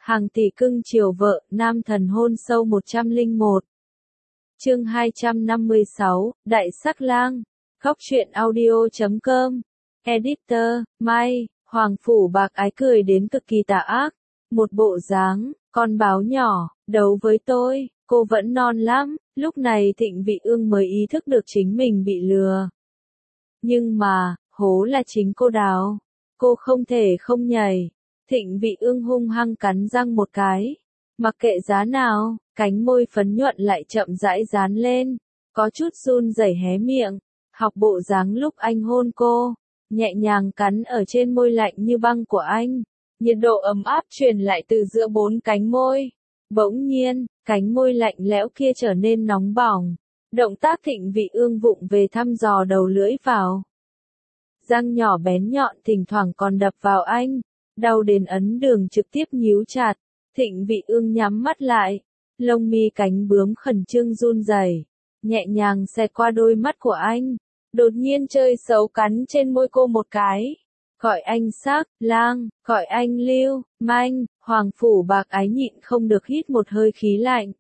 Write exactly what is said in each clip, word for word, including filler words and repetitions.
Hàng tỷ cưng chiều vợ, nam thần hôn sâu một trăm lẻ một. Chương hai trăm năm mươi sáu, Đại sắc lang. Góc truyện audio chấm com. Editor, Mai, Hoàng Phủ Bạc Ái cười đến cực kỳ tà ác. Một bộ dáng, con báo nhỏ, đấu với tôi, cô vẫn non lắm. Lúc này Thịnh Vị Ương mới ý thức được chính mình bị lừa. Nhưng mà, hố là chính cô đào. Cô không thể không nhảy. Thịnh Vị Ương hung hăng cắn răng một cái. Mặc kệ giá nào, cánh môi phấn nhuận lại chậm rãi dán lên. Có chút run rẩy hé miệng. Học bộ dáng lúc anh hôn cô. Nhẹ nhàng cắn ở trên môi lạnh như băng của anh. Nhiệt độ ấm áp truyền lại từ giữa bốn cánh môi. Bỗng nhiên, cánh môi lạnh lẽo kia trở nên nóng bỏng. Động tác Thịnh Vị Ương vụng về thăm dò đầu lưỡi vào. Răng nhỏ bén nhọn thỉnh thoảng còn đập vào anh. Đau đến ấn đường trực tiếp nhíu chặt. Thịnh Vị Ương nhắm mắt lại. Lông mi cánh bướm khẩn trương run rẩy, nhẹ nhàng xẹt qua đôi mắt của anh. Đột nhiên chơi xấu cắn trên môi cô một cái. Gọi anh sắc, lang, gọi anh lưu, manh. Hoàng Phủ Bạc Ái nhịn không được hít một hơi khí lạnh.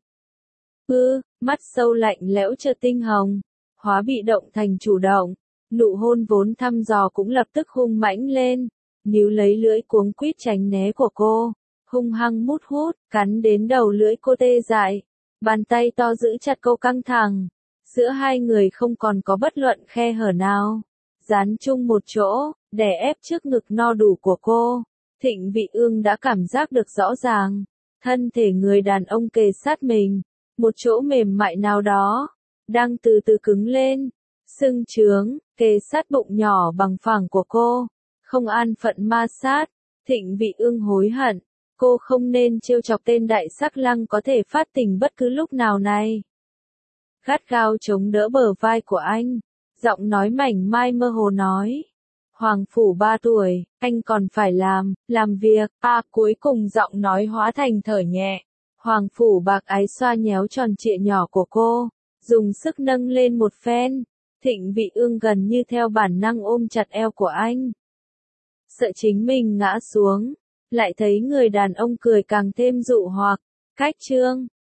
Ư, mắt sâu lạnh lẽo chợt tinh hồng. Hóa bị động thành chủ động. Nụ hôn vốn thăm dò cũng lập tức hung mãnh lên. Níu lấy lưỡi cuống quýt tránh né của cô. Hung hăng mút hút, cắn đến đầu lưỡi cô tê dại. Bàn tay to giữ chặt cô căng thẳng. Giữa hai người không còn có bất luận khe hở nào. Dán chung một chỗ, đè ép trước ngực no đủ của cô. Thịnh Vị Ương đã cảm giác được rõ ràng. Thân thể người đàn ông kề sát mình. Một chỗ mềm mại nào đó. Đang từ từ cứng lên. Sưng trướng, kề sát bụng nhỏ bằng phẳng của cô. Không an phận ma sát. Thịnh Vị Ương hối hận. Cô không nên trêu chọc tên đại sắc lang có thể phát tình bất cứ lúc nào này. Gắt gao chống đỡ bờ vai của anh. Giọng nói mảnh mai mơ hồ nói. Hoàng Phủ ba tuổi, anh còn phải làm, làm việc. À cuối cùng giọng nói hóa thành thở nhẹ. Hoàng Phủ Bạc Ái xoa nhéo tròn trịa nhỏ của cô. Dùng sức nâng lên một phen. Thịnh Vị Ương gần như theo bản năng ôm chặt eo của anh. Sợ chính mình ngã xuống. Lại thấy người đàn ông cười càng thêm dụ hoặc. Cách chương.